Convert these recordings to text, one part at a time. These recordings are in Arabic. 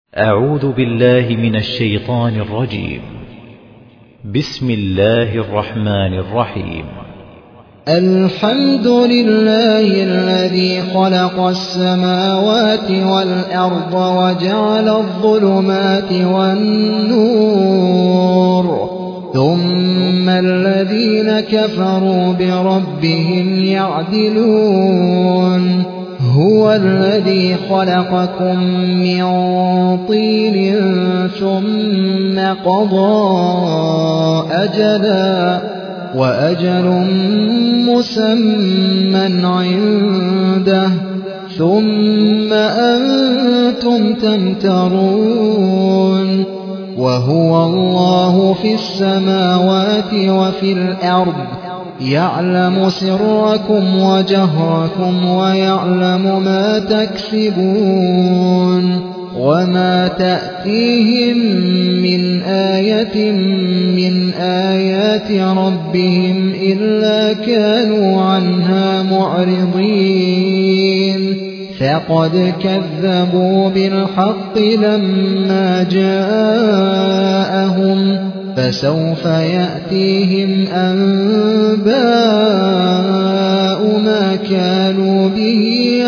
أعوذ بالله من الشيطان الرجيم. بسم الله الرحمن الرحيم. الحمد لله الذي خلق السماوات والأرض وجعل الظلمات والنور، ثم الذين كفروا بربهم يعدلون. هو الذي خلقكم من طين ثم قضى أجلا وأجل مسمى عنده، ثم أنتم تمترون. وهو الله في السماوات وفي الأرض، يعلم سركم وجهركم ويعلم ما تكسبون. وما تأتيهم من آية من آيات ربهم إلا كانوا عنها معرضين. فقد كذبوا بالحق لما جاءهم، فسوف يأتيهم أنباء ما كانوا به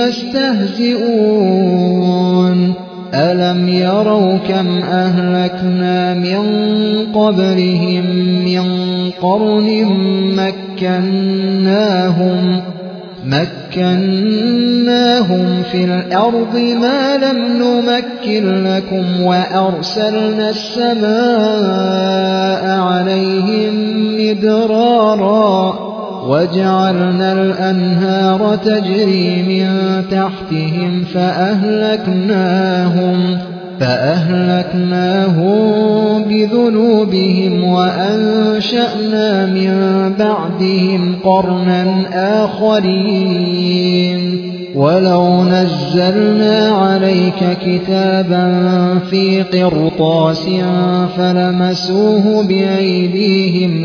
يستهزئون. ألم يروا كم أهلكنا من قبلهم من قرن مكناهم في الأرض ما لم نمكن لكم، وأرسلنا السماء عليهم مدرارا، وجعلنا الأنهار تجري من تحتهم فأهلكناهم بذنوبهم، وأنشأنا من بعدهم قرنا آخرين. ولو نزلنا عليك كتابا في قرطاس فلمسوه بأيديهم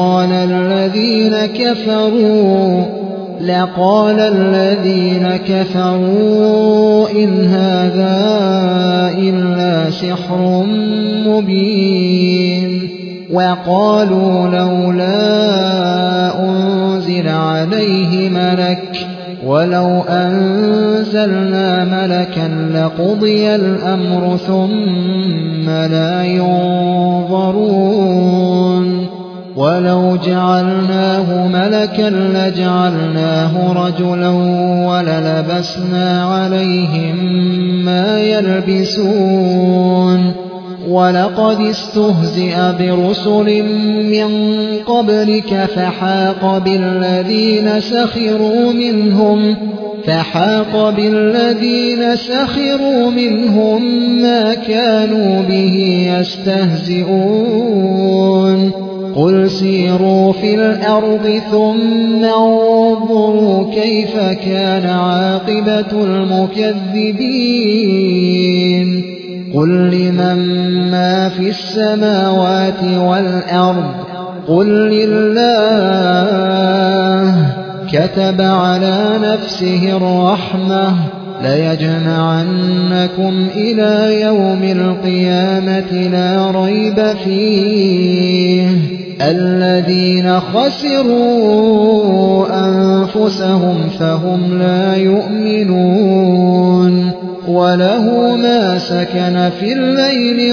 لقال الذين كفروا إن هذا إلا سحر مبين. وقالوا لولا أنزل عليه ملك، ولو أنزلنا ملكا لقضي الأمر ثم لا ينظرون. ولو جعلناه ملكا لجعلناه رجلا وللبسنا عليهم ما يلبسون. ولقد استهزئ برسل من قبلك فحاق بالذين سخروا منهم ما كانوا به يستهزئون. قل سيروا في الأرض ثم انظروا كيف كان عاقبة المكذبين. قل لمن ما في السماوات والأرض، قل لله. كتب على نفسه الرحمة ليجمعنكم إلى يوم القيامة لا ريب فيه. الذين خسروا أنفسهم فهم لا يؤمنون. وله ما سكن في الليل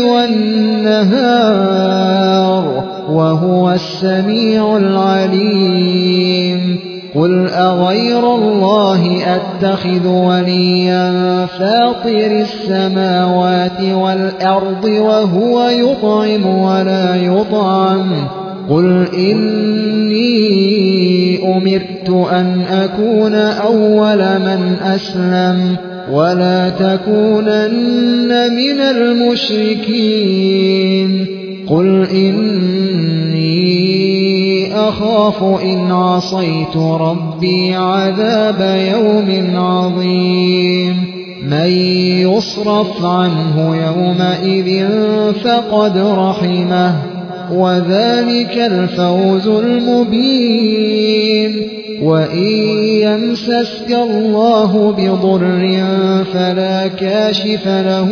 والنهار وهو السميع العليم. قل أغير الله أتخذ وليا فاطر السماوات والأرض وهو يطعم ولا يطعم. قل إني أمرت أن أكون أول من أسلم ولا تكونن من المشركين. قل إني أخاف إن عصيت ربي عذاب يوم عظيم. من يصرف عنه يومئذ فقد رحمه وذلك الفوز المبين. وإن يمسسك الله بضر فلا كاشف له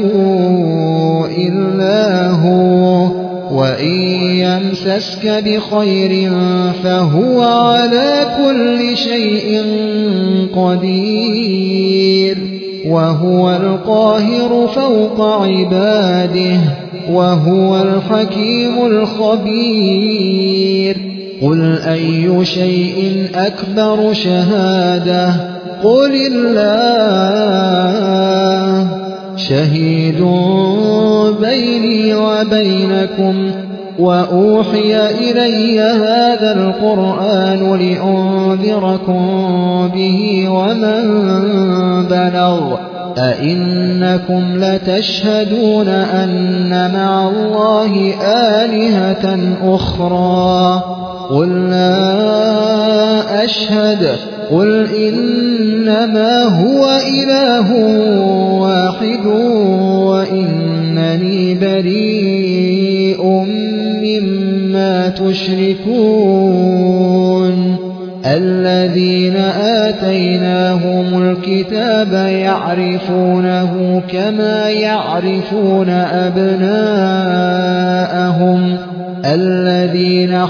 إلا هو، وإن يمسسك بخير فهو على كل شيء قدير. وهو القاهر فوق عباده، وهو الحكيم الخبير. قل أي شيء أكبر شهادة؟ قل الله شهيد بيني وبينكم. وأوحي إلي هذا القرآن لأنذركم به ومن بلغ. أئنكم لتشهدون أن مع الله آلهة أخرى؟ قل لا أشهد. قل إنما هو إله واحد وإنني بريء مما تشركون. الذين آتيناهم الكتاب يعرفونه كما يعرفون أبناءهم. الذين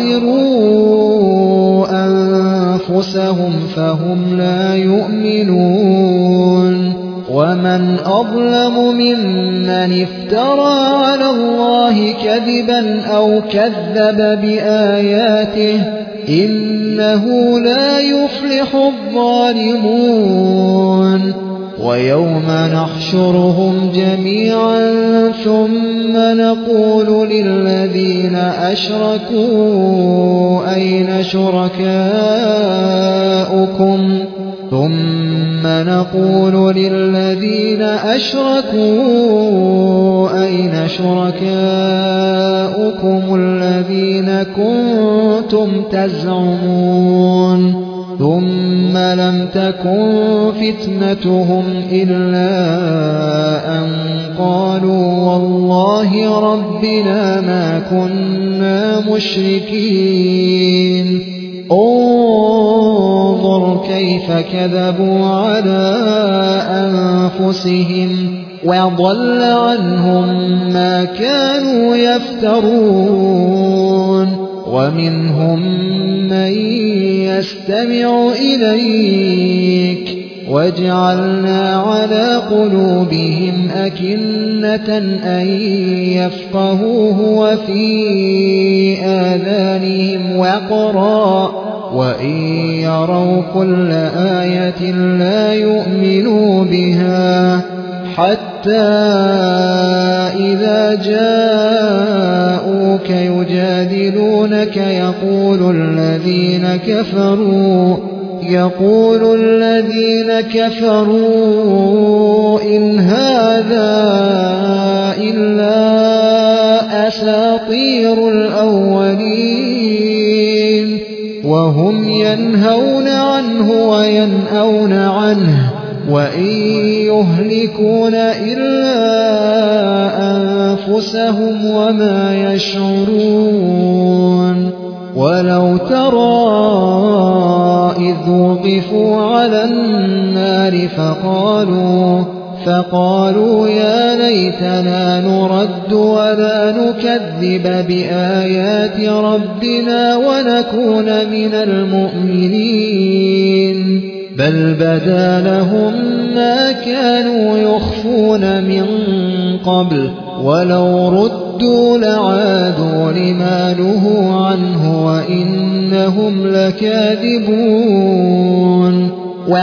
خسروا أنفسهم فهم لا يؤمنون. ومن أظلم ممن افترى على الله كذبا أو كذب بآياته، إنه لا يفلح الظالمون. ويوم نحشرهم جميعا ثم نقول للذين أشركوا أين شركاؤكم؟ ثم نقول للذين أشركوا أين شركاؤكم الذين كنتم تزعمون؟ ثم لم تكن فتنتهم إلا أن قالوا والله ربنا ما كنا مشركين. انظر كيف كذبوا على أنفسهم وضل عنهم ما كانوا يفترون. ومنهم من يستمع إليك وجعلنا على قلوبهم أكنة أن يفقهوه وفي آذانهم وقرا وإن يروا كل آية لا يؤمنوا بها حتى إذا جاءوك يجادلونك يقول الذين كفروا إن هذا إلا أساطير الأولين. وهم ينهون عنه وينأون عنه وإن يهلكون إلا أنفسهم وما يشعرون. ولو ترى إذ وقفوا على النار فقالوا يا ليتنا نرد ولا نكذب بآيات ربنا ونكون من المؤمنين. بل بدا لهم ما كانوا يخفون من قبل ولو ردوا لعادوا لما نهوا عنه وإنهم لكاذبون.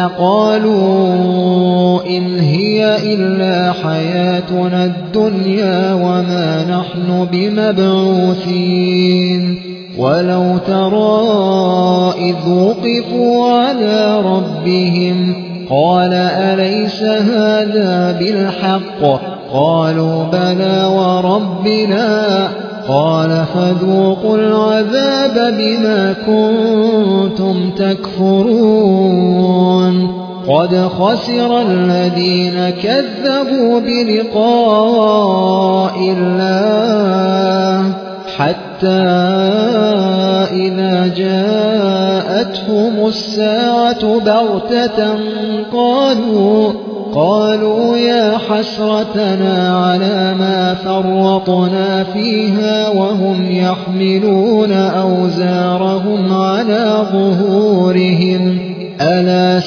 وقالوا إن هي إلا حياتنا الدنيا وما نحن بمبعوثين. ولو ترى إذ وقفوا على ربهم قال أليس هذا بالحق؟ قالوا بلى وربنا. قال فذوقوا العذاب بما كنتم تكفرون. قد خسر الذين كذبوا بلقاء الله حتى حتى إذا جاءتهم الساعة بغتة قالوا يا حسرتنا على ما فرطنا فيها وهم يحملون أوزارهم على ظهورهم ألا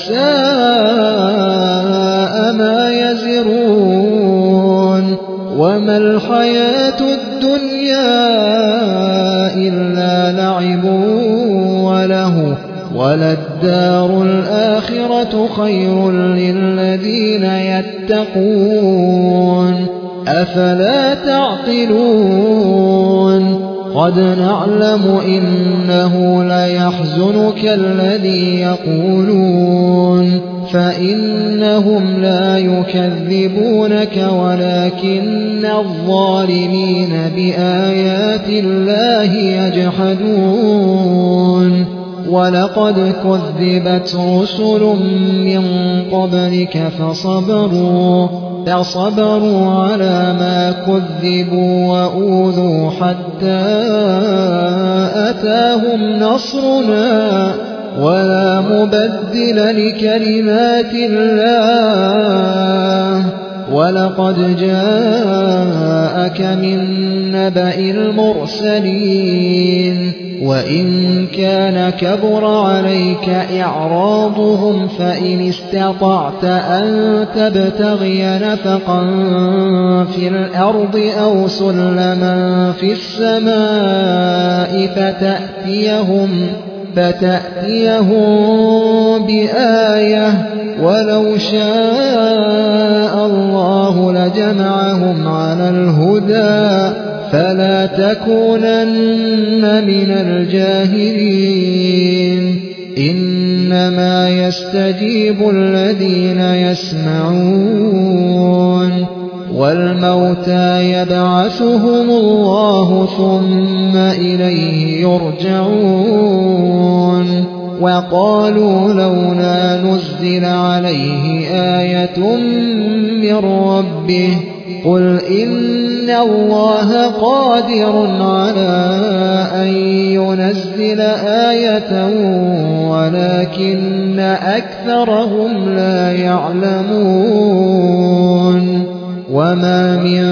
ساء ما يزرون وما الحياة الدنيا إلا لعب وله وللدار الآخرة خير للذين يتقون أفلا تعقلون قد نعلم إنه ليحزنك الذي يقولون فإنهم لا يكذبونك ولكن الظالمين بآيات الله يجحدون ولقد كذبت رسل من قبلك فصبروا على ما كذبوا وأوذوا حتى أتاهم نصرنا ولا مبدل لكلمات الله ولقد جاءك من نبأ المرسلين وإن كان كبر عليك إعراضهم فإن استطعت أن تبتغي نفقا في الأرض أو سلما في السماء فتأتيهم بآية ولو شاء الله لجمعهم على الهدى فلا تكونن من الجاهلين إنما يستجيب الذين يسمعون والموتى يبعثهم الله ثم إليه يرجعون وقالوا لولا نزل عليه آية من ربه قل إن الله قادر على أن ينزل آية ولكن أكثرهم لا يعلمون وما من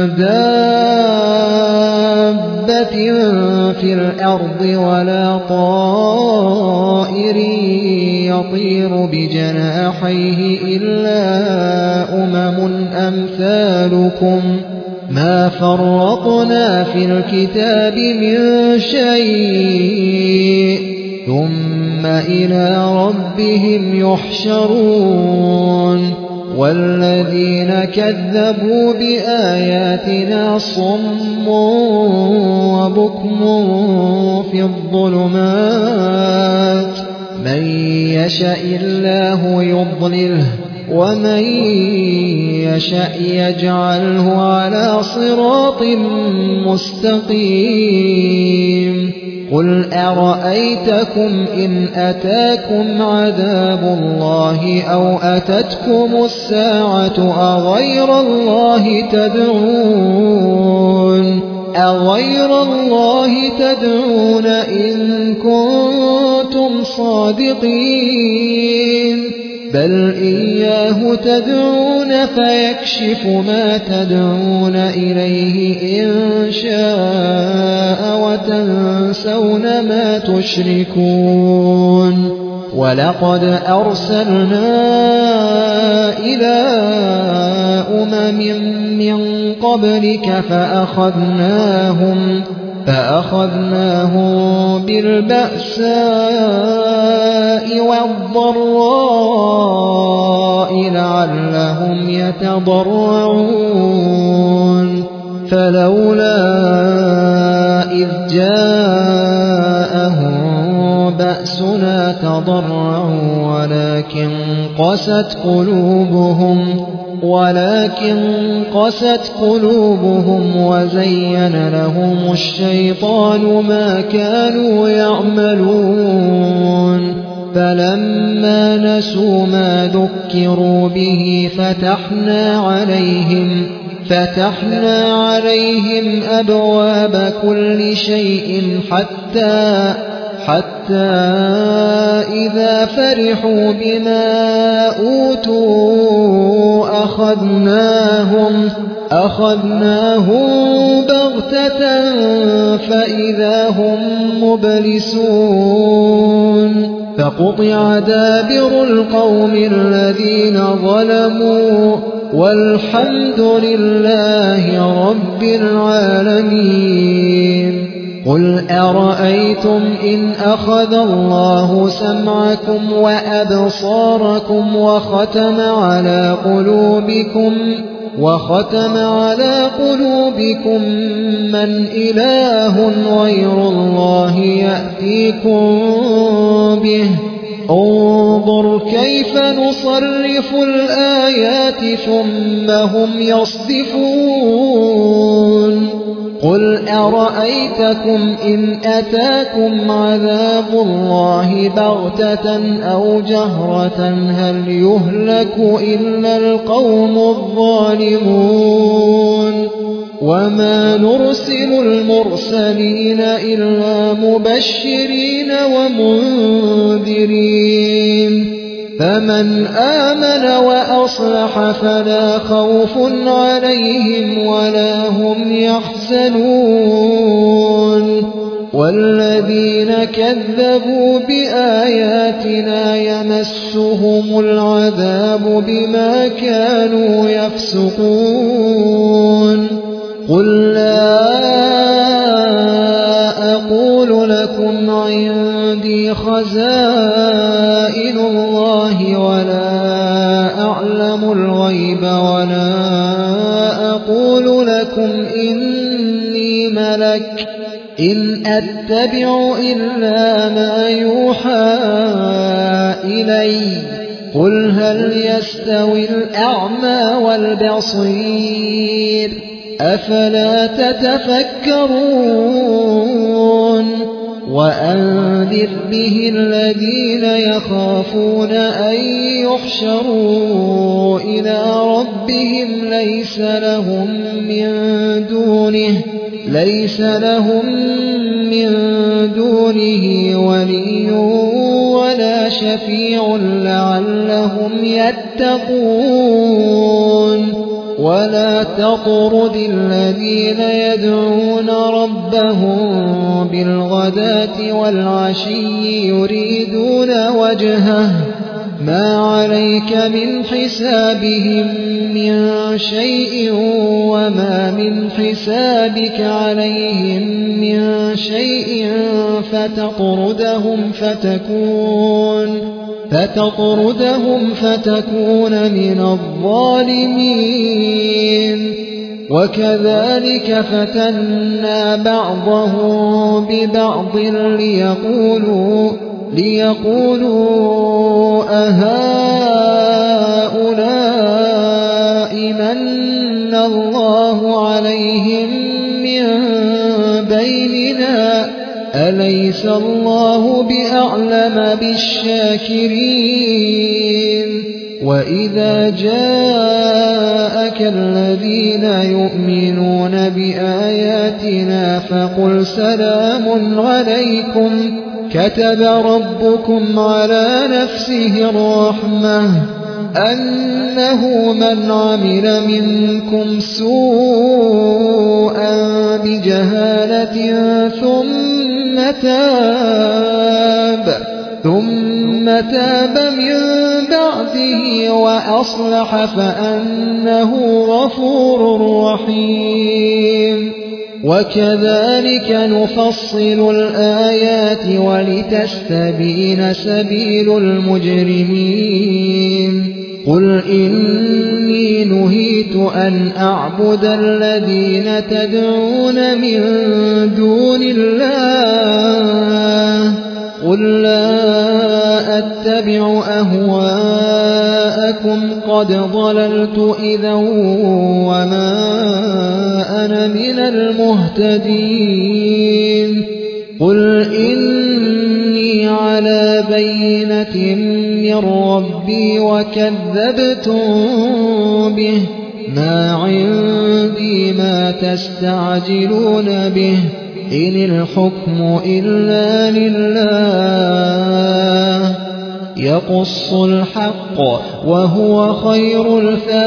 دابة في الأرض ولا طائر يطير بجناحيه إلا أمثالكم ما فرطنا في الكتاب من شيء ثم إلى ربهم يحشرون والذين كذبوا بآياتنا صم وبكم في الظلمات من يشاء الله يضلله ومن يشاء يجعله على صراط مستقيم قل أرأيتكم إن أتاكم عذاب الله أو أتتكم الساعة أغير الله تدعون إن كنتم صادقين بل إياه تدعون فيكشف ما تدعون إليه إن شاء وتنسون ما تشركون ولقد أرسلنا إلى من قبلك فأخذناهم بالبأساء والضراء لعلهم يتضرعون فلولا إذ جاءهم بأسنا تضرعوا ولكن قست قلوبهم وزين لهم الشيطان ما كانوا يعملون فلما نسوا ما ذكروا به فتحنا عليهم أبواب كل شيء حتى إذا فرحوا بما أوتوا أخذناهم بغتة فإذا هم مبلسون فقطع دابر القوم الذين ظلموا والحمد لله رب العالمين. قل أرأيتم إن أخذ الله سمعكم وأبصاركم وختم على قلوبكم من إله غير الله يأتيكم به انظر كيف نصرف الآيات ثم هم يصدفون. قل أرأيتكم إن أتاكم عذاب الله بغتة أو جهرة هل يهلك إلا القوم الظالمون. وما نرسل المرسلين إلا مبشرين ومنذرين فمن آمن وأصلح فلا خوف عليهم ولا هم يحزنون. والذين كذبوا بآياتنا يمسهم العذاب بما كانوا يفسقون. قل لا أقول لكم عندي خزائن الله ولا أعلم الغيب ولا أقول لكم إني ملك إن أتبع إلا ما يوحى إلي. قل هل يستوي الأعمى والبصير أفلا تتفكرون. وأنذر به الذين يخافون أن يحشروا إلى ربهم ليس لهم من دونه ولي ولا شفيع لعلهم يتقون. ولا تطرد الذين يدعون ربهم بالغداة والعشي يريدون وجهه ما عليك من حسابهم من شيء وما من حسابك عليهم من شيء فتطردهم فتكون من الظالمين. وكذلك فتنا بعضهم ببعض ليقولوا أهؤلاء من الله عليهم من بيننا أليس الله بأعلم بالشاكرين. وإذا جاءك الذين يؤمنون بآياتنا فقل سلام عليكم كتب ربكم على نفسه الرحمة أنه من عمل منكم سوءا بجهالة ثم تاب من بعده وأصلح فأنه غفور رحيم. وكذلك نفصل الآيات ولتستبين سبيل المجرمين. قل إني نهيت أن أعبد الذين تدعون من دون الله قل لا أتبع أهواءكم قد ضللت إذا وما أنا من المهتدين. قل إني على بينة من ربي وكذبتم به ما عندي عندي ما تستعجلون به إن الحكم إلا لله يقص الحق وهو خير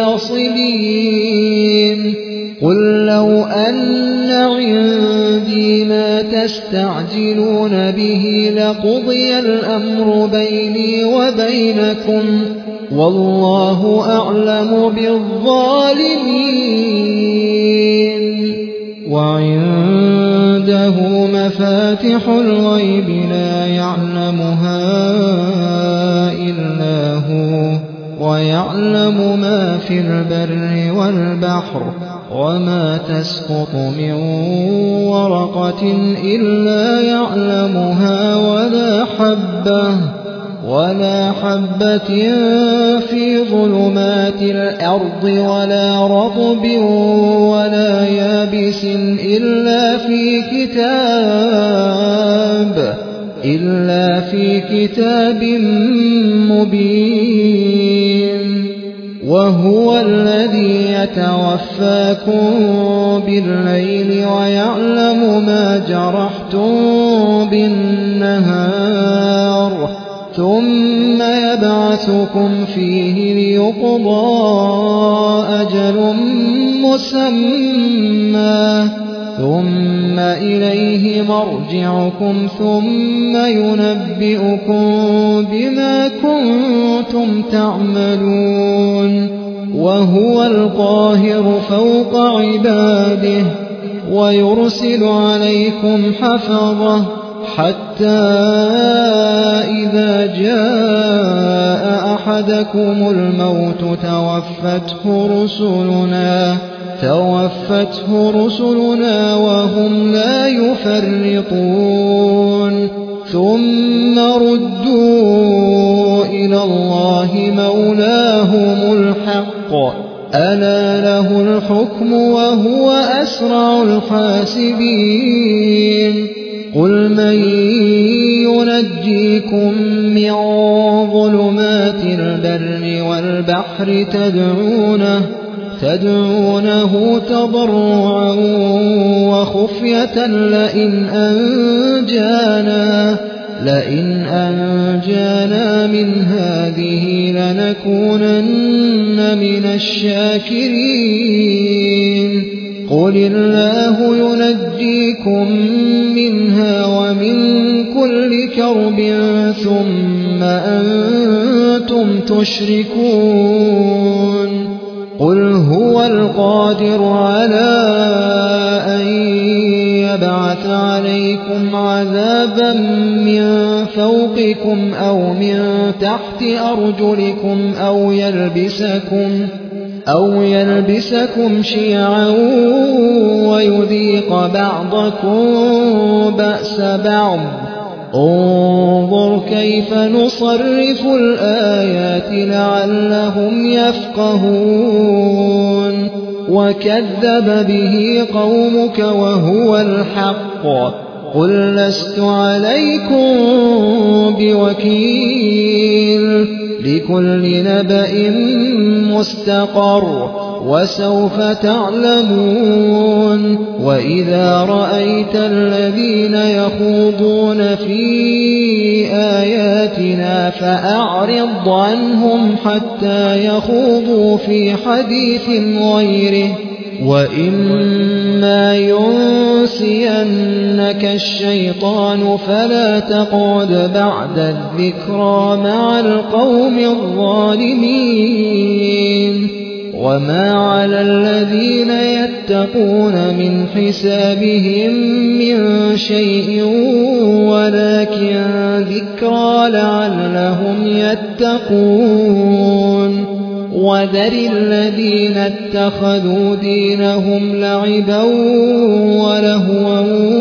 الفاصلين قل لو أن عندي ما تستعجلون به لقضي الأمر بيني وبينكم والله أعلم بالظالمين وعنده مفاتح الغيب لا يعلمها إلا هو ويعلم ما في البر والبحر وما تسقط من ورقة إلا يعلمها ولا حبة في ظلمات الأرض ولا رطب ولا يابس إلا في كتاب مبين وهو الذي يتوفاكم بالليل ويعلم ما جرحتم بالنهار ثم يبعثكم فيه ليقضى أجل مسمى ثم إليه مرجعكم ثم ينبئكم بما كنتم تعملون وهو القاهر فوق عباده ويرسل عليكم حفظه حتى إذا جاء أحدكم الموت توفته رسلنا وهم لا يفرطون ثم ردوا إلى الله مولاهم الحق ألا له الحكم وهو أسرع الحاسبين قل من ينجيكم من ظلمات البر والبحر تدعونه تضرعا وخفية لئن أنجانا من هذه لنكونن من الشاكرين قل الله ينجيكم منها ومن كل كرب ثم أنتم تشركون قل هو القادر على أن يبعث عليكم عذابا من فوقكم أو من تحت أرجلكم أو يلبسكم شيعا ويذيق بعضكم بأس بعض انظر كيف نصرف الآيات لعلهم يفقهون وكذب به قومك وهو الحق قل لست عليكم بوكيل لكل نبأ مستقر وسوف تعلمون وإذا رأيت الذين يخوضون في آياتنا فأعرض عنهم حتى يخوضوا في حديث غيره وإما ينسينك الشيطان فلا تقعد بعد الذكرى مع القوم الظالمين وما على الذين يتقون من حسابهم من شيء ولكن ذكرى لعلهم يتقون وذر الذين اتخذوا دينهم لعبا ولهوا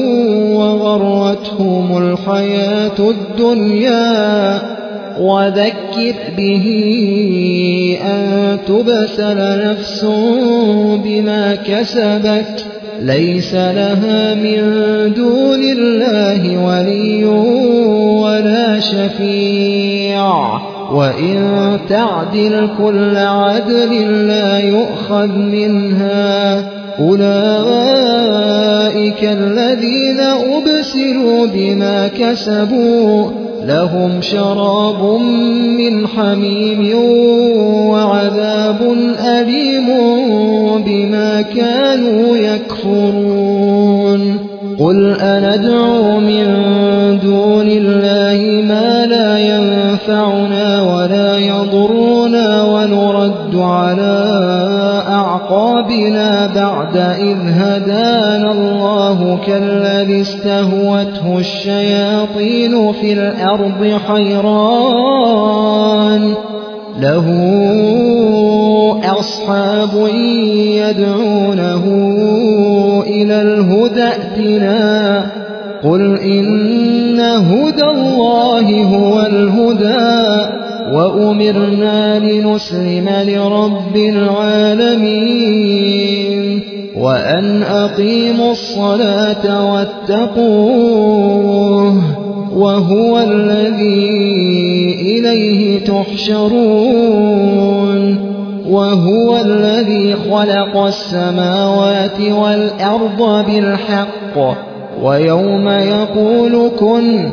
وغرتهم الحياة الدنيا وذكر به أن تبسل نفس بما كسبت ليس لها من دون الله ولي ولا شفيع وإن تعدل كل عدل لا يؤخذ منها أولئك الذين أبسلوا بما كسبوا لهم شراب من حميم وعذاب أليم بما كانوا يكفرون قل أندعو من دون الله ما لا ينفعنا ولا يضرنا ونرد على أعقابنا بعد إذ هدانا الله كالذي استهوته الشياطين في الأرض حيران له أصحاب يدعونه إلى الهدى ائتنا قل إن هدى الله هو الهدى وأمرنا لنسلم لرب العالمين وأن أقيموا الصلاة واتقوه وهو الذي إليه تحشرون وهو الذي خلق السماوات والأرض بالحق ويوم يقول كن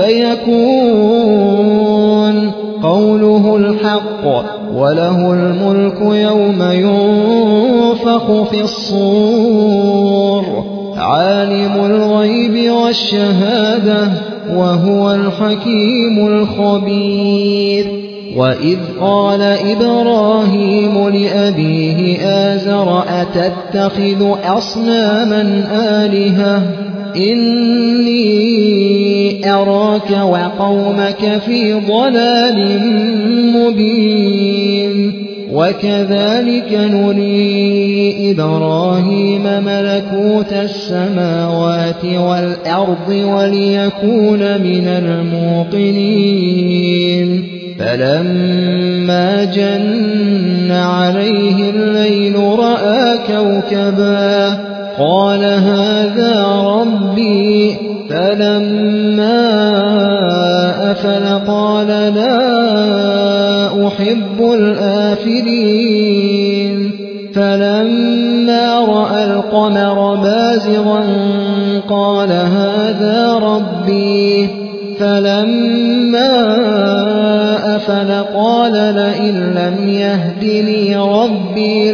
فيكون قوله الحق وله الملك يوم ينفخ في الصور عالم الغيب والشهادة وهو الحكيم الخبير وإذ قال إبراهيم لأبيه آزر أتتخذ أصناما آلهة إني أراك وقومك في ضلال مبين وكذلك نري إبراهيم ملكوت السماوات والأرض وليكون من الموقنين فلما جن عليه الليل رأى كوكبا قال هذا ربي فلما أفل قال لا أحب الآفلين فلما رأى القمر بازغا قال هذا ربي فلما أفل قال لئن لم يهدني ربي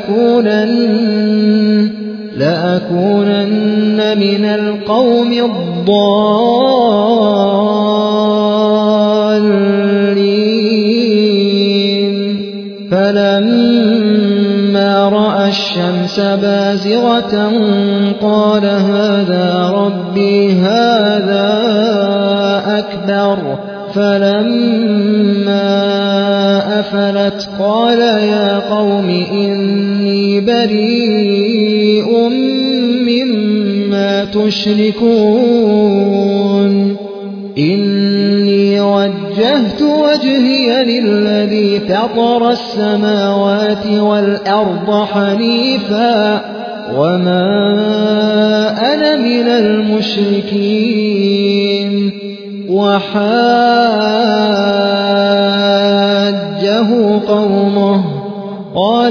لأكونن من القوم الضالين فلما رأى الشمس بازغة قال هذا ربي هذا أكبر فلما أفلت قال يا قوم إني بريء مما تشركون إني وجهت وجهي للذي فطر السماوات والأرض حنيفا وما أنا من المشركين وحاجه قومه قال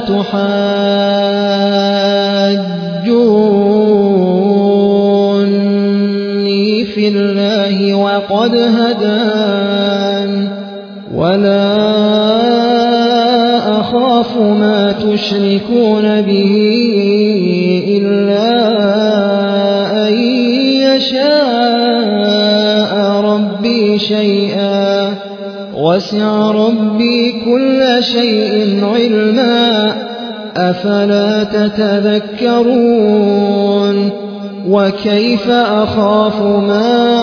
أتحاجوني في الله وقد هدان ولا أخاف ما تشركون به إلا أن يشاء ربي شيئا وسع ربي كل شيء علما أفلا تتذكرون وكيف أخاف ما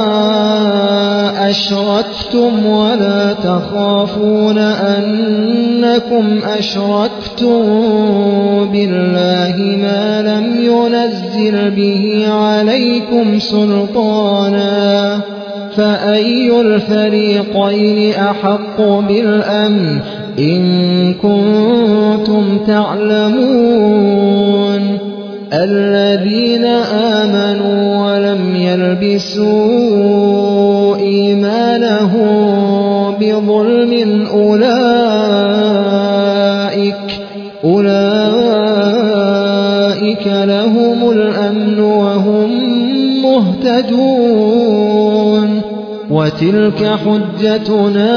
أشركتم ولا تخافون أنكم أشركتم بالله ما لم ينزل به عليكم سلطانا فأي الفريقين أحق بالأمن إن كنتم تعلمون الذين آمنوا ولم يلبسوا إيمانهم بظلم أولئك أولئك لهم الأمن وهم مهتدون وتلك حجتنا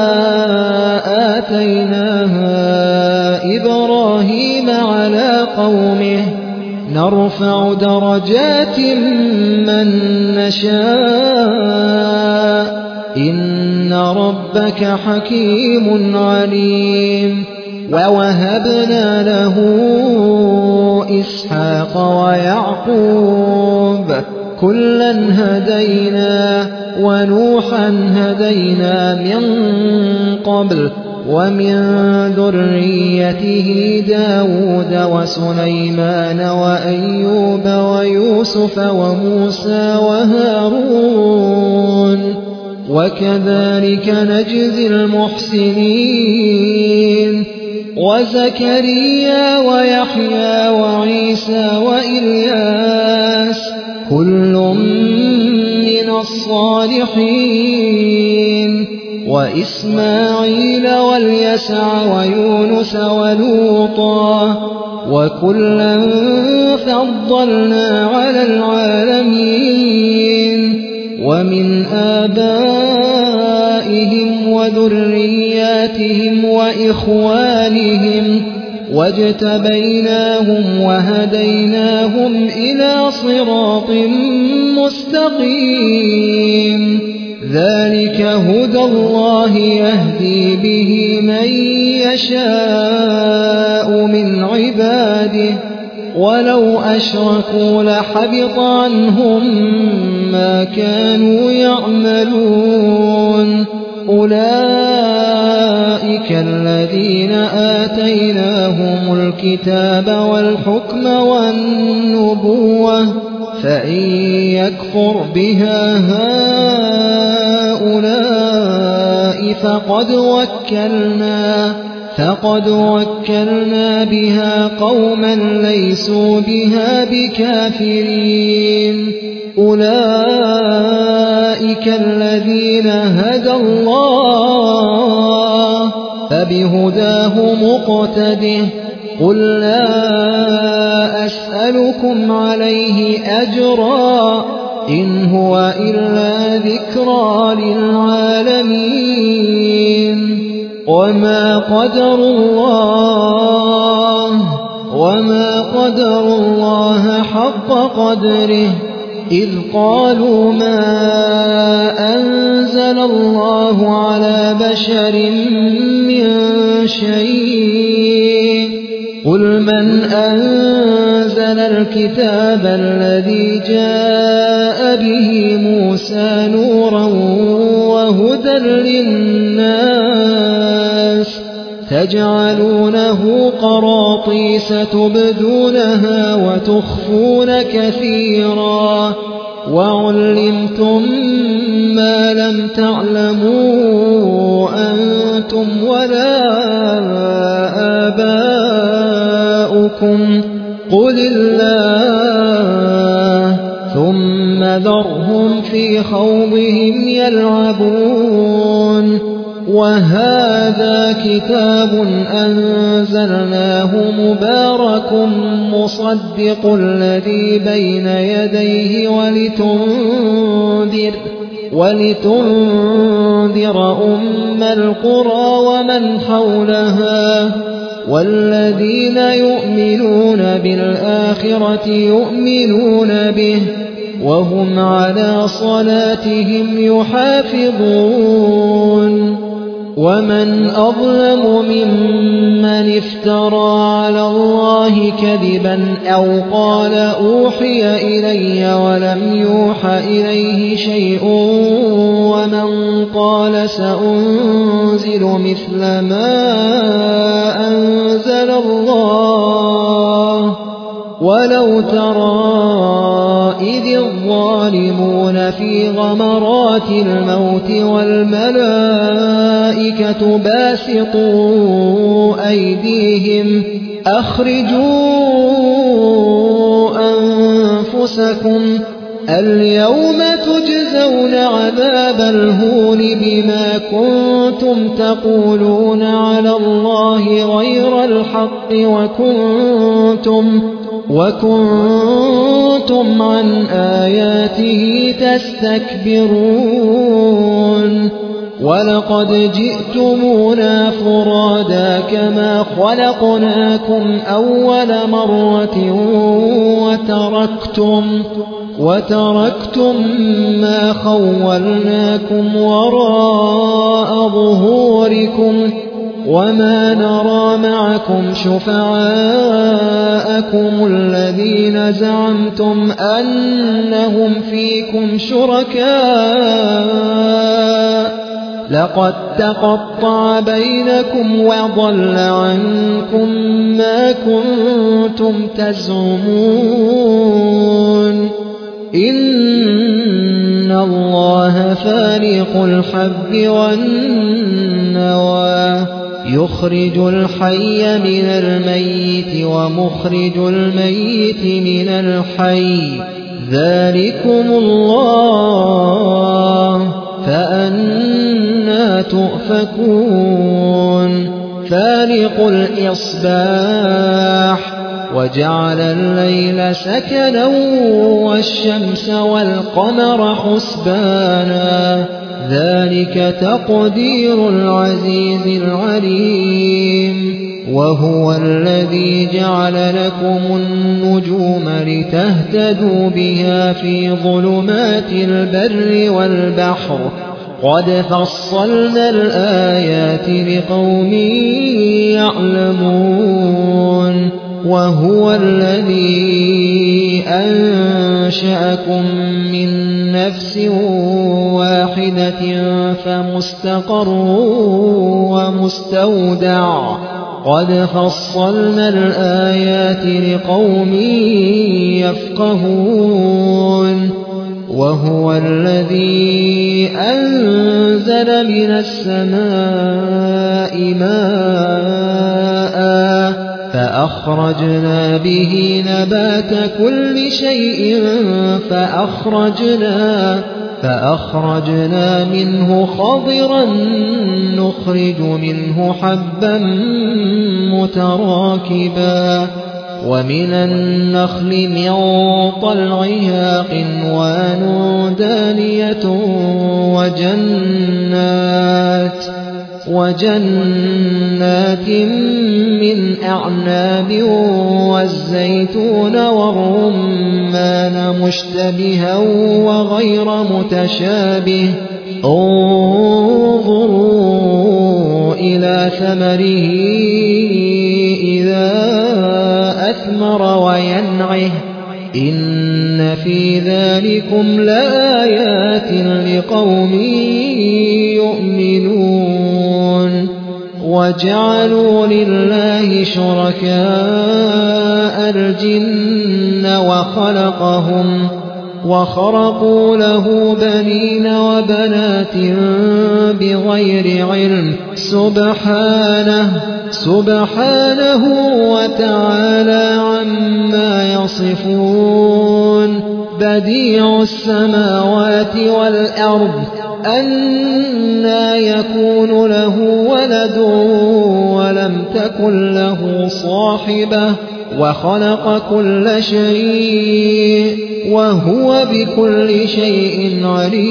آتيناها إبراهيم على قومه نرفع درجات من نشاء إن ربك حكيم عليم ووهبنا له إسحاق ويعقوب كلا هدينا ونوحا هدينا من قبل ومن ذريته داود وسليمان وأيوب ويوسف وموسى وهارون وكذلك نجزي المحسنين وزكريا ويحيى وعيسى وإلياس كل من الصالحين وإسماعيل واليسع ويونس ولوطا وكلا فضلنا على العالمين ومن آبائهم وذرياتهم وإخوانهم واجتبيناهم وهديناهم إلى صراط مستقيم ذلك هدى الله يهدي به من يشاء من عباده ولو أشركوا لحبط عنهم ما كانوا يعملون أولئك الذين آتيناهم الكتاب والحكم والنبوة فإن يكفر بها هؤلاء فقد وكلنا بها قوما ليسوا بها بكافرين أولئك الذين هدى الله فبهداه مقتده قل لا أسألكم عليه أجرا إن هو إلا ذكرى للعالمين وما قدر الله حق قدره إذ قالوا ما أنزل الله على بشر من شيء قل من أنزل الكتاب الذي جاء به موسى نورا وهدى للناس تجعلونه قراطيس تبدونها وتخفون كثيرا وعلمتم ما لم تعلموا أنتم ولا آباؤكم قل الله ثم ذرهم في خوضهم يلعبون وهذا كتاب أنزلناه مبارك مصدق الذي بين يديه ولتنذر أم القرى ومن حولها والذين يؤمنون بالآخرة يؤمنون به وهم على صلاتهم يحافظون ومن أظلم ممن افترى على الله كذبا أو قال أوحي إلي ولم يوح إليه شيء ومن قال سأنزل مثل ما أنزل الله ولو ترى إذ الظالمون في غمرات الموت والملائكة باسطوا أيديهم أخرجوا أنفسكم اليوم تجزون عذاب الهون بما كنتم تقولون على الله غير الحق وكنتم عن آياته تستكبرون ولقد جئتمونا فرادا كما خلقناكم أول مرة وتركتم ما خولناكم وراء ظهوركم وما نرى معكم شفعاءكم الذين زعمتم أنهم فيكم شركاء لقد تقطع بينكم وضل عنكم ما كنتم تزعمون إن الله فارق الحب والنوى يخرج الحي من الميت ومخرج الميت من الحي ذلكم الله فأنى تؤفكون فالق الإصباح وجعل الليل سكنا والشمس والقمر حسبانا ذلك تقدير العزيز العليم وهو الذي جعل لكم النجوم لتهتدوا بها في ظلمات البر والبحر قد فصلنا الآيات لقوم يعلمون وهو الذي أنشأكم من نفس واحدة فمستقر ومستودع قد فصلنا الآيات لقوم يفقهون وهو الذي أنزل من السماء ماء فأخرجنا به نبات كل شيء فأخرجنا منه خضرا نخرج منه حبا متراكبا ومن النخل من طلعها قنوان دانية وجنات من أعناب والزيتون والرمان مشتبها وغير متشابه انظروا إلى ثمره إذا أثمر وينعه إن في ذلكم لآيات لقوم يؤمنون وجعلوا لله شركاء الجن وخرقوا له بنين وبنات بغير علم سبحانه وتعالى عما يصفون بديع السماوات والأرض أنى يكون له ولد ولم تكن له صاحبة وخلق كل شيء وهو بكل شيء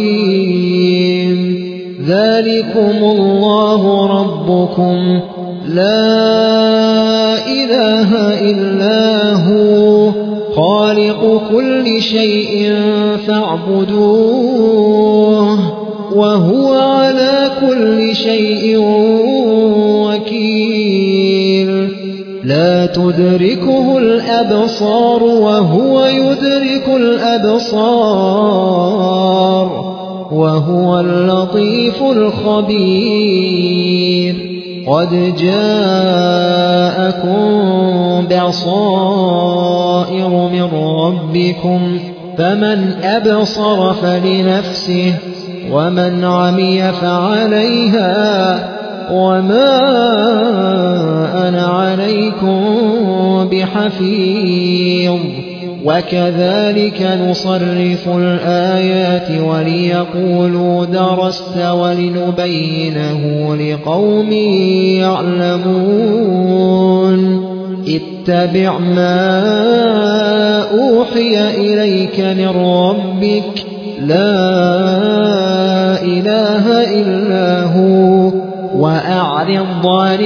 عليم ذلكم الله ربكم لا إله إلا هو خالق كل شيء فاعبدوه وهو على كل شيء وكيل لا تدركه الأبصار وهو يدرك الأبصار وهو اللطيف الخبير قد جاءكم بصائر من ربكم فمن أبصر فلنفسه ومن عمي فعليها وما أنا عليكم بحفيظ وكذلك نصرف الآيات وليقولوا درست ولنبينه لقوم يعلمون اتبع ما أوحي إليك من ربك لا إله إلا هو وأعرض عن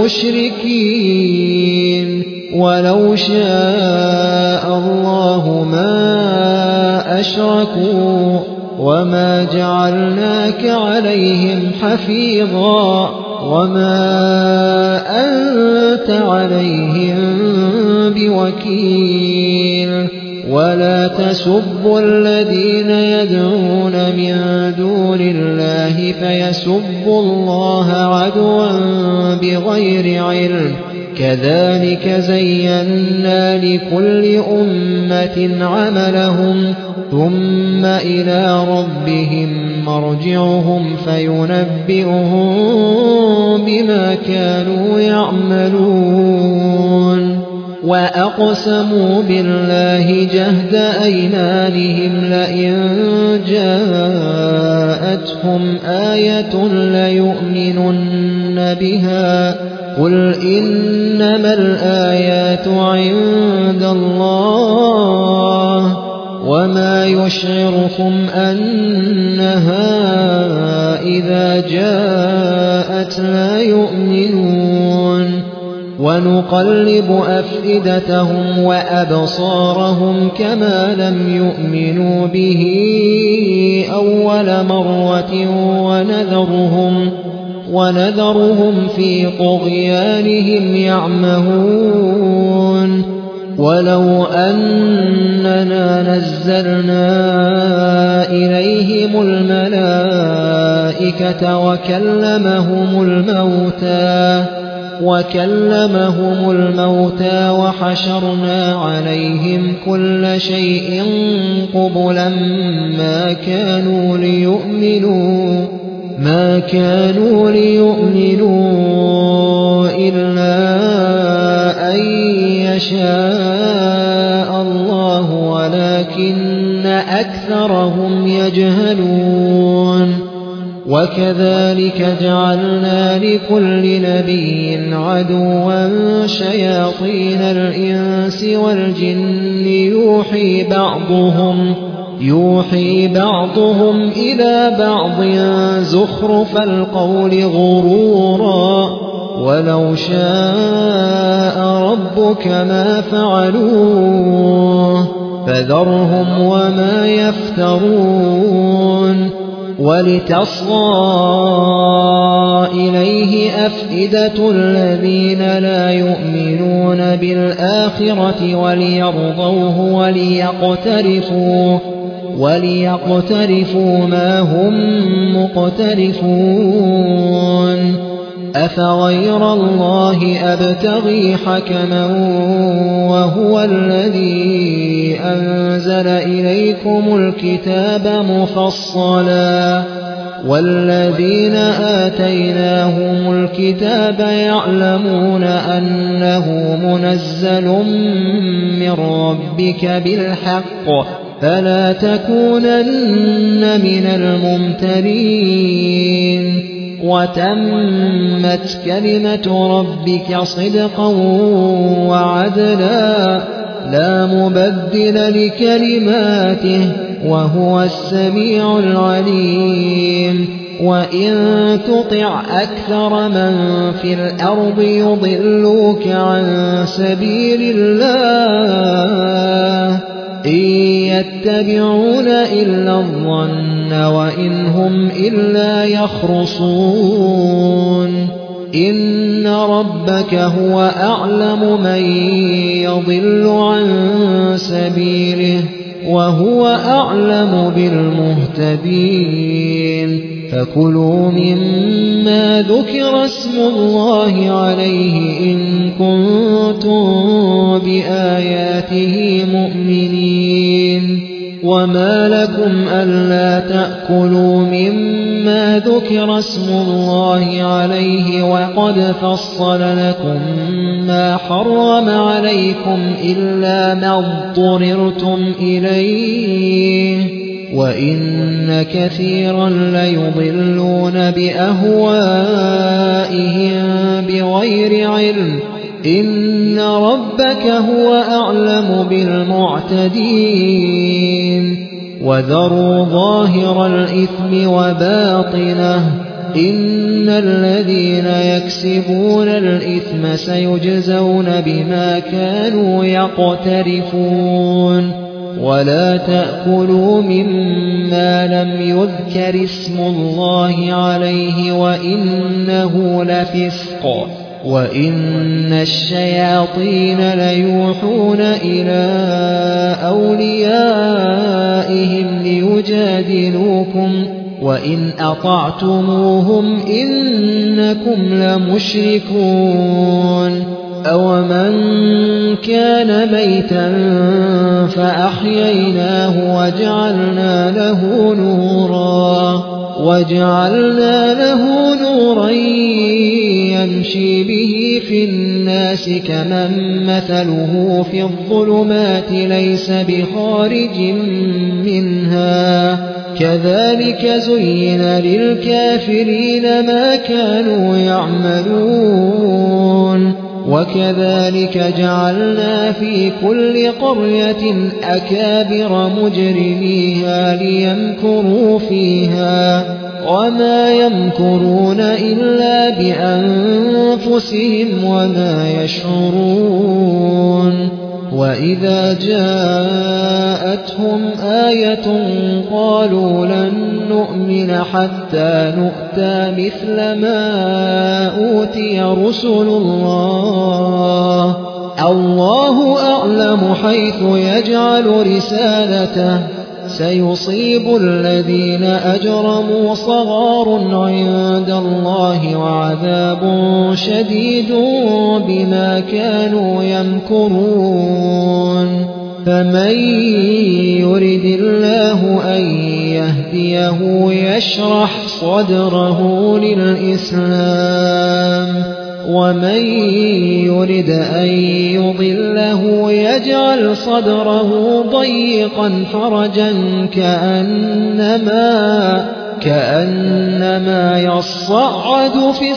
المشركين ولو شاء الله ما أشركوا وما جعلناك عليهم حفيظا وما أنت عليهم بوكيل ولا تسبوا الذين يدعون من دون الله فيسبوا الله عدوا بغير علم كذلك زينا لكل أمة عملهم ثم إلى ربهم مرجعهم فينبئهم بما كانوا يعملون وأقسموا بالله جهد أيمانهم لئن جاءتهم آية ليؤمنن بها قل إنما الآيات عند الله وما يشعركم أنها إذا جاءت لا يؤمنون ونقلب أفئدتهم وأبصارهم كما لم يؤمنوا به أول مرة ونذرهم في طغيانهم يعمهون ولو أننا نزلنا إليهم الملائكة وكلمهم الموتى وحشرنا عليهم كل شيء قبلا ما كانوا ليؤمنوا إلا أن يشاء الله ولكن أكثرهم يجهلون وكذلك جعلنا لكل نبي عدوا شياطين الإنس والجن يوحي بعضهم إلى بعض زخرف القول غرورا ولو شاء ربك ما فعلوه فذرهم وما يفترون ولتصغى إليه أفئدة الذين لا يؤمنون بالآخرة وليرضوه وليقترفوا ما هم مقترفون أفغير الله أبتغي حكما وهو الذي أنزل إليكم الكتاب مفصلا والذين آتيناهم الكتاب يعلمون أنه منزل من ربك بالحق فلا تكونن من الممترين وتمت كلمة ربك صدقا وعدلا لا مبدل لكلماته وهو السميع العليم وإن تطع أكثر من في الأرض يضلوك عن سبيل الله إن يتبعون إلا الظن وإن هم إلا يخرصون إن ربك هو أعلم من يضل عن سبيله وهو أعلم بالمهتدين فكلوا مما ذكر اسم الله عليه إن كنتم بآياته مؤمنين وما لكم ألا تأكلوا مما ذكر اسم الله عليه وقد فصل لكم ما حرم عليكم إلا ما اضطررتم إليه وإن كثيرا ليضلون بأهوائهم بغير علم إن ربك هو أعلم بالمعتدين وذروا ظاهر الإثم وباطنه إن الذين يكسبون الإثم سيجزون بما كانوا يقترفون ولا تأكلوا مما لم يذكر اسم الله عليه وإنه لفسق وإن الشياطين ليوحون إلى أوليائهم ليجادلوكم وإن أطعتموهم إنكم لمشركون أومن كان ميتا فأحييناه وجعلنا له نورا يمشي به في الناس كمن مثله في الظلمات ليس بخارج منها كذلك زين للكافرين ما كانوا يعملون وكذلك جعلنا في كل قرية أكابر مجرميها ليمكروا فيها وما يمكرون إلا بأنفسهم وما يشعرون وإذا جاءتهم آية قالوا لن نؤمن حتى نؤتى مثل ما أوتي رسل الله أعلم حيث يجعل رسالته سيصيب الذين أجرموا صغار عند الله وعذاب شديد بما كانوا يمكرون فمن يرد الله أن يهديه يشرح صدره للإسلام ومن يرد أن يضله يجعل صدره ضيقا حرجا كأنما يصعد في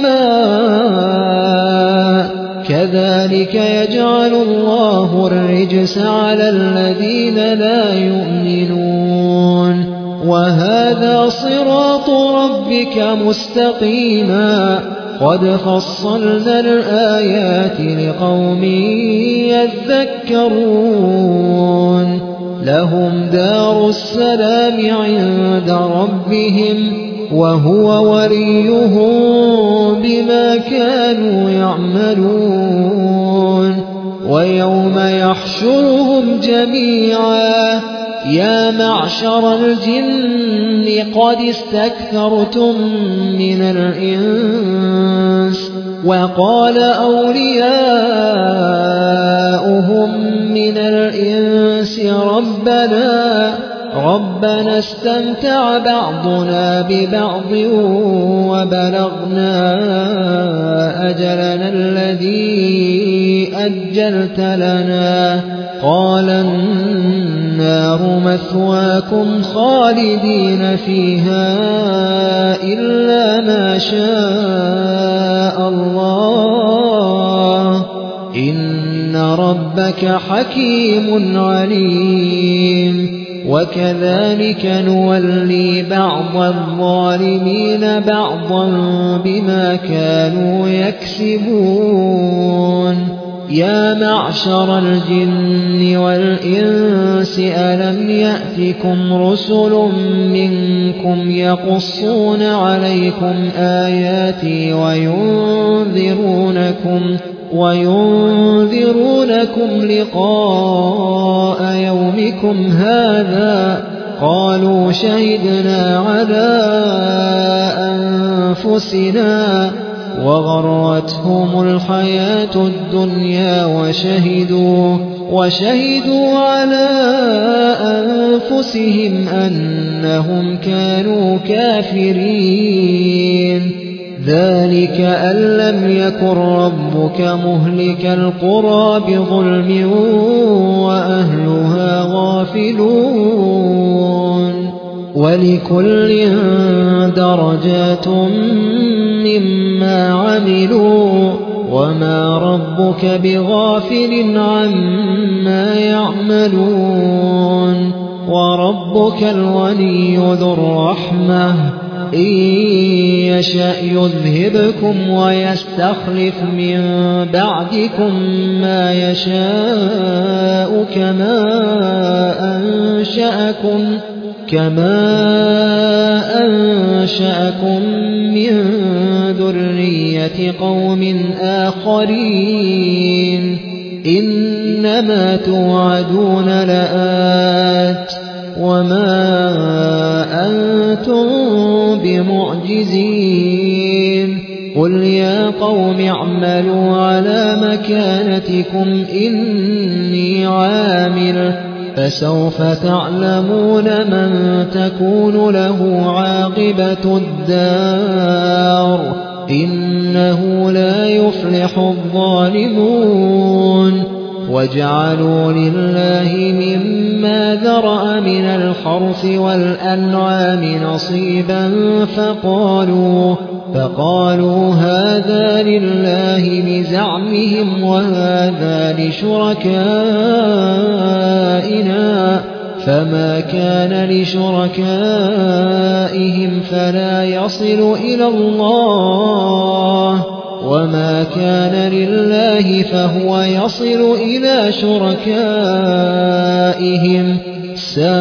السماء كذلك يجعل الله الرجس على الذين لا يؤمنون وهذا صراط ربك مستقيما قد فصلنا الآيات لقوم يذكرون لهم دار السلام عند ربهم وهو وليهم بما كانوا يعملون ويوم يحشرهم جميعا يا معشر الجن قد استكثرتم من الإنس وقال أولياؤهم من الإنس ربنا استمتع بعضنا ببعض وبلغنا أجلنا الذي أجلت لنا قال النار مثواكم خالدين فيها إلا ما شاء الله إن ربك حكيم عليم وكذلك نولي بعض الظالمين بعضا بما كانوا يكسبون يا معشر الجن والإنس ألم يأتكم رسل منكم يقصون عليكم آياتي وينذرونكم لقاء يومكم هذا قالوا شهدنا على أنفسنا وغرتهم الحياة الدنيا وشهدوا على أنفسهم أنهم كانوا كافرين ذلك أن لم يكن ربك مهلك القرى بظلم وأهلها غافلون ولكل درجات مما عملوا وما ربك بغافل عما يعملون وربك الغني ذو الرحمة إن يشأ يذهبكم ويستخلف من بعدكم ما يشاء كما أنشأكم من ذرية قوم آخرين إنما توعدون لآت وما أنتم بمعجزين قل يا قوم اعملوا على مكانتكم إني عامل فسوف تعلمون من تكون له عاقبة الدار إنه لا يفلح الظالمون وجعلوا لله مما ذرأ من الحرث والأنعام نصيبا فقالوا هذا لله بزعمهم وهذا لشركائنا فما كان لشركائهم فلا يصل إلى الله وما كان لله فهو يصل إلى شركائهم ساء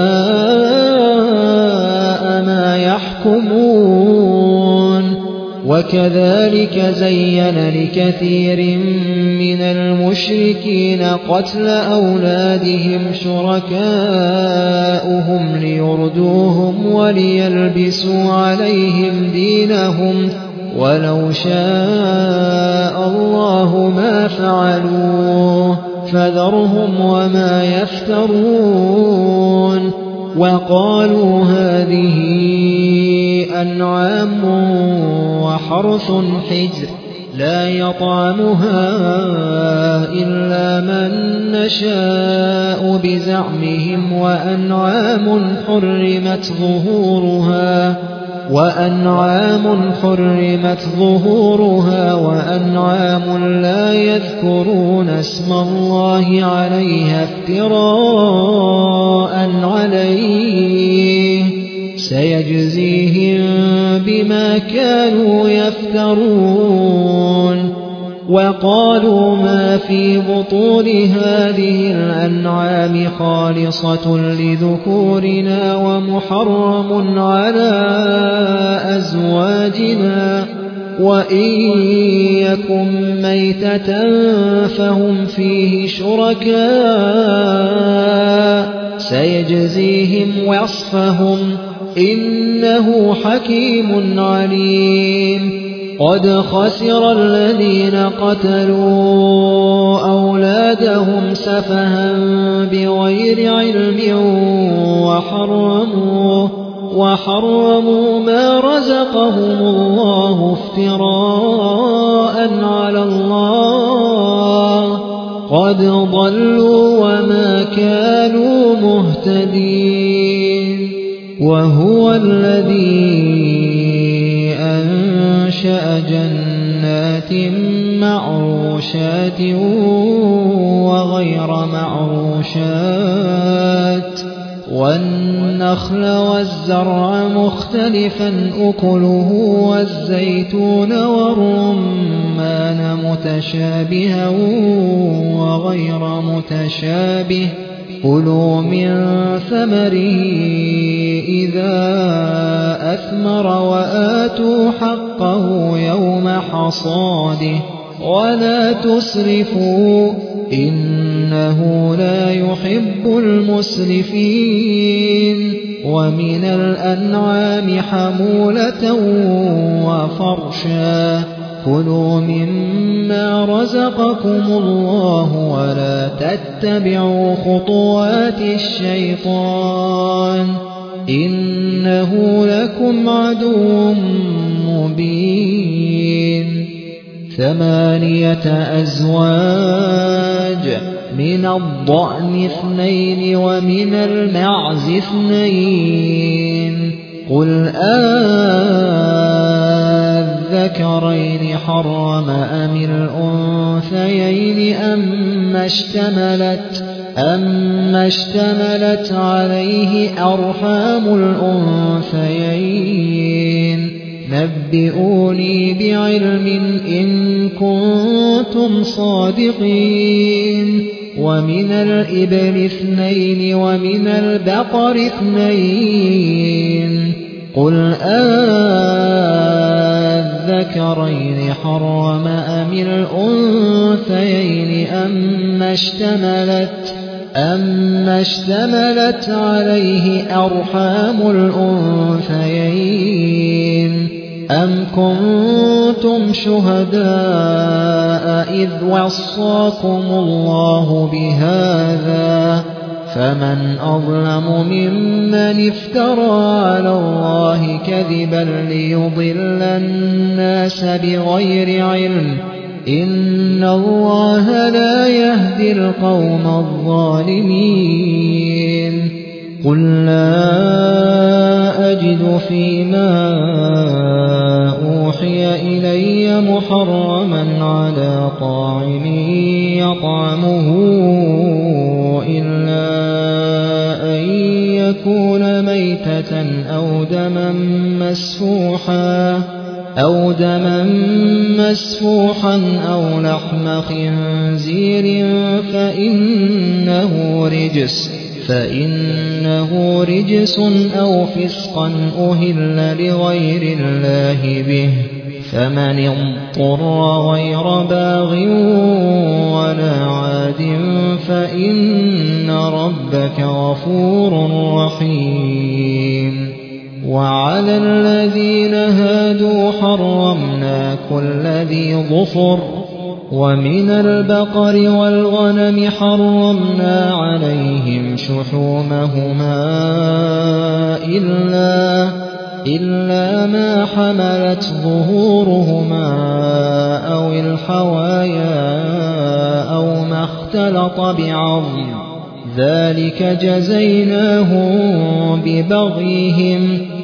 ما يحكمون وكذلك زين لكثير من المشركين قتل أولادهم شركاؤهم ليردوهم وليلبسوا عليهم دينهم ولو شاء الله ما فعلوه فذرهم وما يفترون وقالوا هذه أنعام وحرث حجر لا يطعمها إلا من نشاء بزعمهم وأنعام حرمت ظهورها وأنعام لا يذكرون اسم الله عليها افتراء عليه سيجزيهم بما كانوا يفترون وقالوا ما في بطون هذه الأنعام خالصة لذكورنا ومحرم على أزواجنا وإن يكن ميتة فهم فيه شركاء سيجزيهم وصفهم إنه حكيم عليم قد خسر الذين قتلوا أولادهم سفها بغير علم وحرموا ما رزقهم الله افتراء على الله قد ضلوا وما كانوا مهتدين وهو الذي أنشأ جنات معروشات وغير معروشات والنخل والزرع مختلفا أكله والزيتون والرمان متشابها وغير متشابه كلوا من ثمره إذا أثمر وآتوا حقه يوم حصاده ولا تسرفوا إنه لا يحب المسرفين ومن الأنعام حمولة وفرشا كلوا مما رزقكم الله ولا تتبعوا خطوات الشيطان إنه لكم عدو مبين 8 أزواج من الضأن 2 ومن المعز 2 قل أذكرين حرم أم الأنثيين أما اشتملت عليه أرحام الأنثيين نبئوني بعلم إن كنتم صادقين ومن الإبل 2 ومن البقر 2 قل أذكرين حرم أم الأنثيين أما اشتملت عليه أرحام الأنثيين أم كنتم شهداء إذ وصاكم الله بهذا فمن أظلم ممن افترى على الله كذبا ليضل الناس بغير علم إن الله لا يهدي القوم الظالمين قل لا أجد فيما أوحي إلي محرما على طاعم يطعمه إلا أن يكون ميتة أو دما مسفوحا أو لحم خنزير فإنه رجس أو فسقا أهل لغير الله به فمن اضطر غير باغ ولا عاد فإن ربك غفور رحيم وعلى الذين هادوا حرمنا كل ذي ظفر ومن البقر والغنم حرمنا عليهم شحومهما إلا ما حملت ظهورهما أو الحوايا أو ما اختلط بعظم ذلك جزيناهم ببغيهم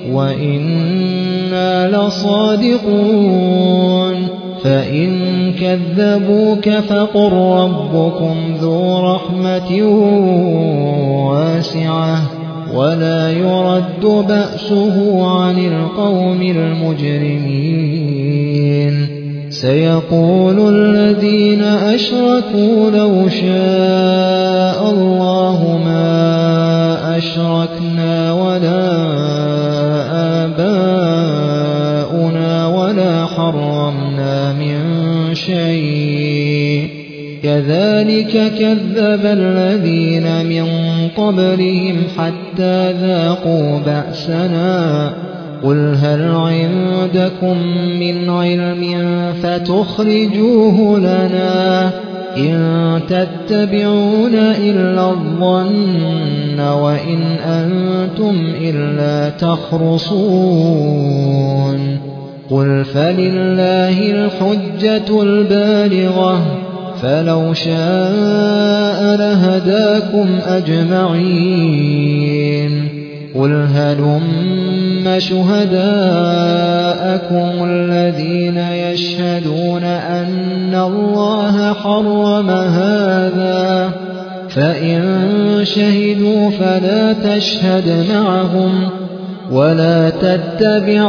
وإنا لصادقون فإن كذبوك فقل ربكم ذو رحمة واسعة ولا يرد بأسه عن القوم المجرمين سيقول الذين أشركوا لو شاء الله ما أشركنا ولا آباؤنا ولا حرمنا من شيء كذلك كذب الذين من قبلهم حتى ذاقوا بأسنا قل هل عندكم من علم فتخرجوه لنا إن تتبعون إلا الظن وإن أنتم إلا تخرصون قل فلله الحجة البالغة فلو شاء لهداكم أجمعين قل هلم شهداءكم الذين يشهدون أن الله حرم هذا فإن شهدوا فلا تشهد معهم ولا تتبع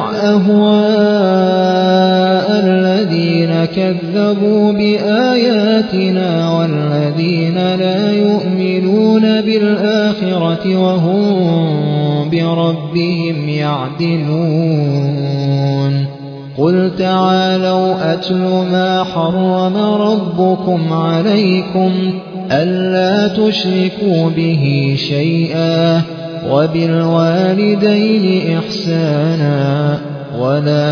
أهواء الذين كذبوا بآياتنا والذين لا يؤمنون بالآخرة وهم بربهم يعدلون قل تعالوا أتل ما حرم ربكم عليكم ألا تشركوا به شيئا وبالوالدين إحسانا ولا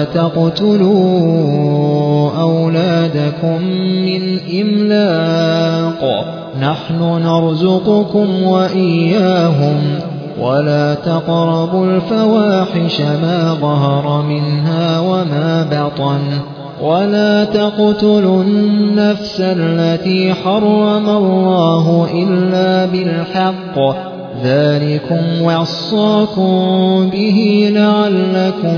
تقتلوا أولادكم من إملاق نحن نرزقكم وإياهم ولا تقربوا الفواحش ما ظهر منها وما بطن ولا تقتلوا النفس التي حرم الله إلا بالحق ذلكم وصاكم به لعلكم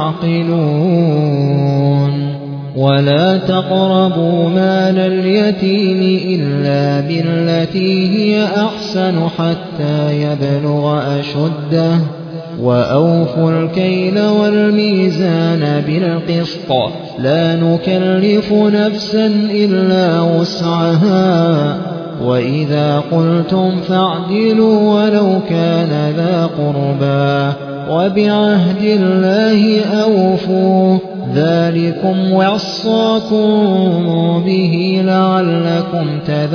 تعقلون ولا تقربوا مال اليتيم إلا بالتي هي أحسن حتى يبلغ أشده وأوفوا الكيل والميزان بالقسط لا نكلف نفسا إلا وسعها وإذا قلتم فاعدلوا ولو كان ذا قربى وبعهد الله أوفوا ذلكم وصاكم به لعلكم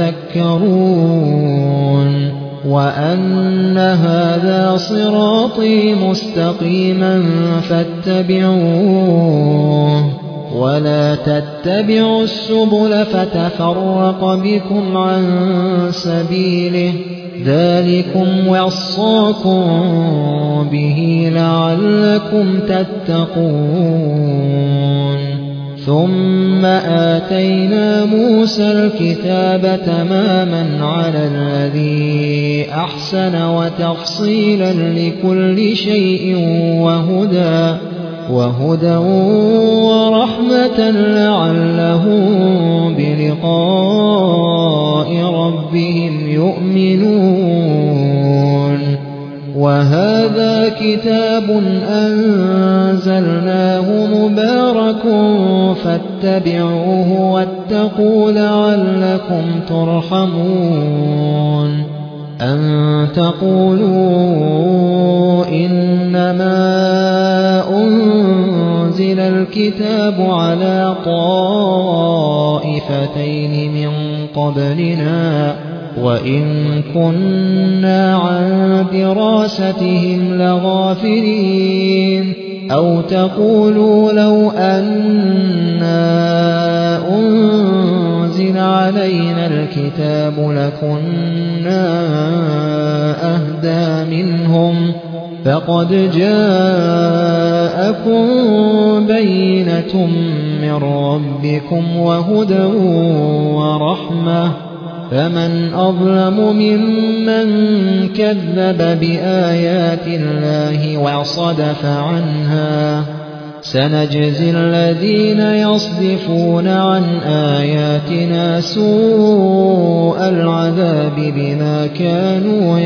تذكرون وأن هذا صراطي مستقيما فاتبعوه ولا تتبعوا السبل فتفرق بكم عن سبيله ذلكم وصاكم به لعلكم تتقون ثم آتينا موسى الكتاب تماما على الذي أحسن وتفصيلا لكل شيء وهدى ورحمة لعلهم بلقاء ربهم يؤمنون وهذا كتاب أنزلناه مبارك فاتبعوه واتقوا لعلكم ترحمون أن تقولوا إنما أنزل الكتاب على طائفتين من قبلنا وإن كنا عن دراستهم لغافلين أو تقولوا لو أنا أنزل علينا الكتاب لكنا أهدى منهم فقد جاءكم بينة من ربكم وهدى ورحمة فمن أظلم ممن كذب بآيات الله وصدف عنها سنجزي الذين يصدفون عن آياتنا سوء العذاب بما كانوا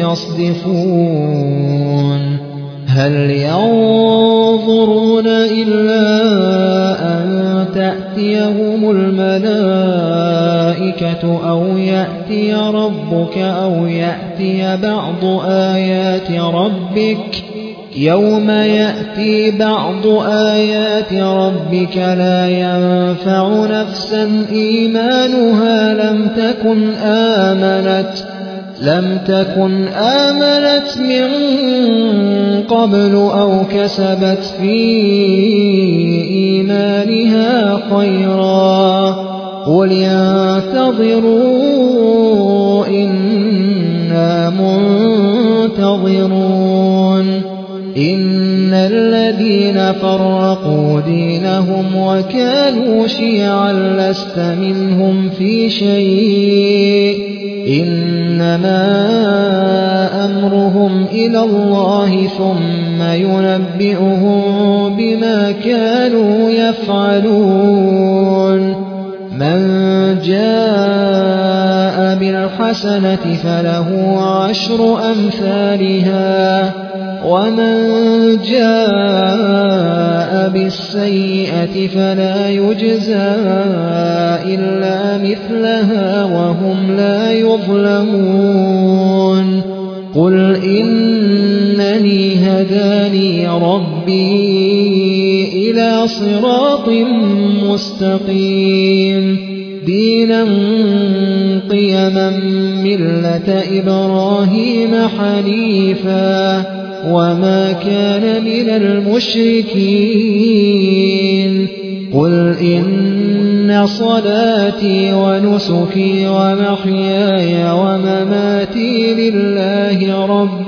يصدفون هل ينظرون إلا أن تأتيهم الملائكة أو يأتي ربك أو يأتي بعض آيات ربك يوم يأتي بعض آيات ربك لا ينفع نفسا إيمانها لم تكن آمنت من قبل أو كسبت في إيمانها خيرا قل ينتظروا إنا منتظرون إن الذين فرقوا دينهم وكانوا شيعا لست منهم في شيء إنما أمرهم إلى الله ثم ينبئهم بما كانوا يفعلون من جاء بالحسنة فله 10 أمثالها ومن جاء بالسيئة فلا يجزى إلا مثلها وهم لا يظلمون قل إنني هداني ربي إلى صراط مستقيم دينا قيما ملة إبراهيم حنيفا وما كان من المشركين قل إن صلاتي ونسكي ومحياي ومماتي لله رب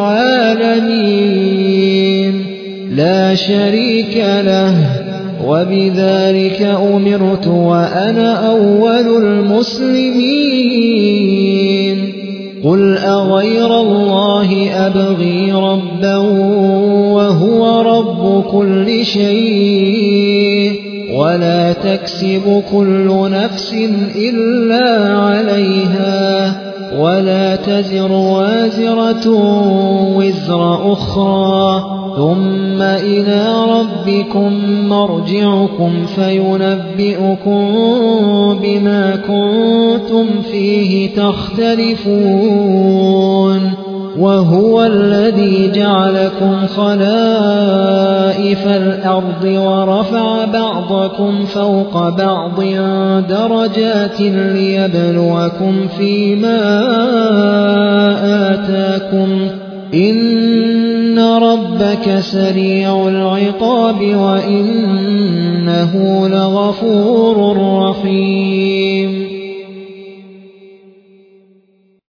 العالمين لا شريك له وبذلك أمرت وأنا أول المسلمين قل أغير الله أبغي ربا وهو رب كل شيء ولا تكسب كل نفس إلا عليها ولا تزر وازرة وزر أخرى ثم إلى ربكم مرجعكم فينبئكم بما كنتم فيه تختلفون وهو الذي جعلكم خلائف الأرض ورفع بعضكم فوق بعض درجات ليبلوكم فيما آتاكم إن ربك سريع العقاب وإنه لغفور رحيم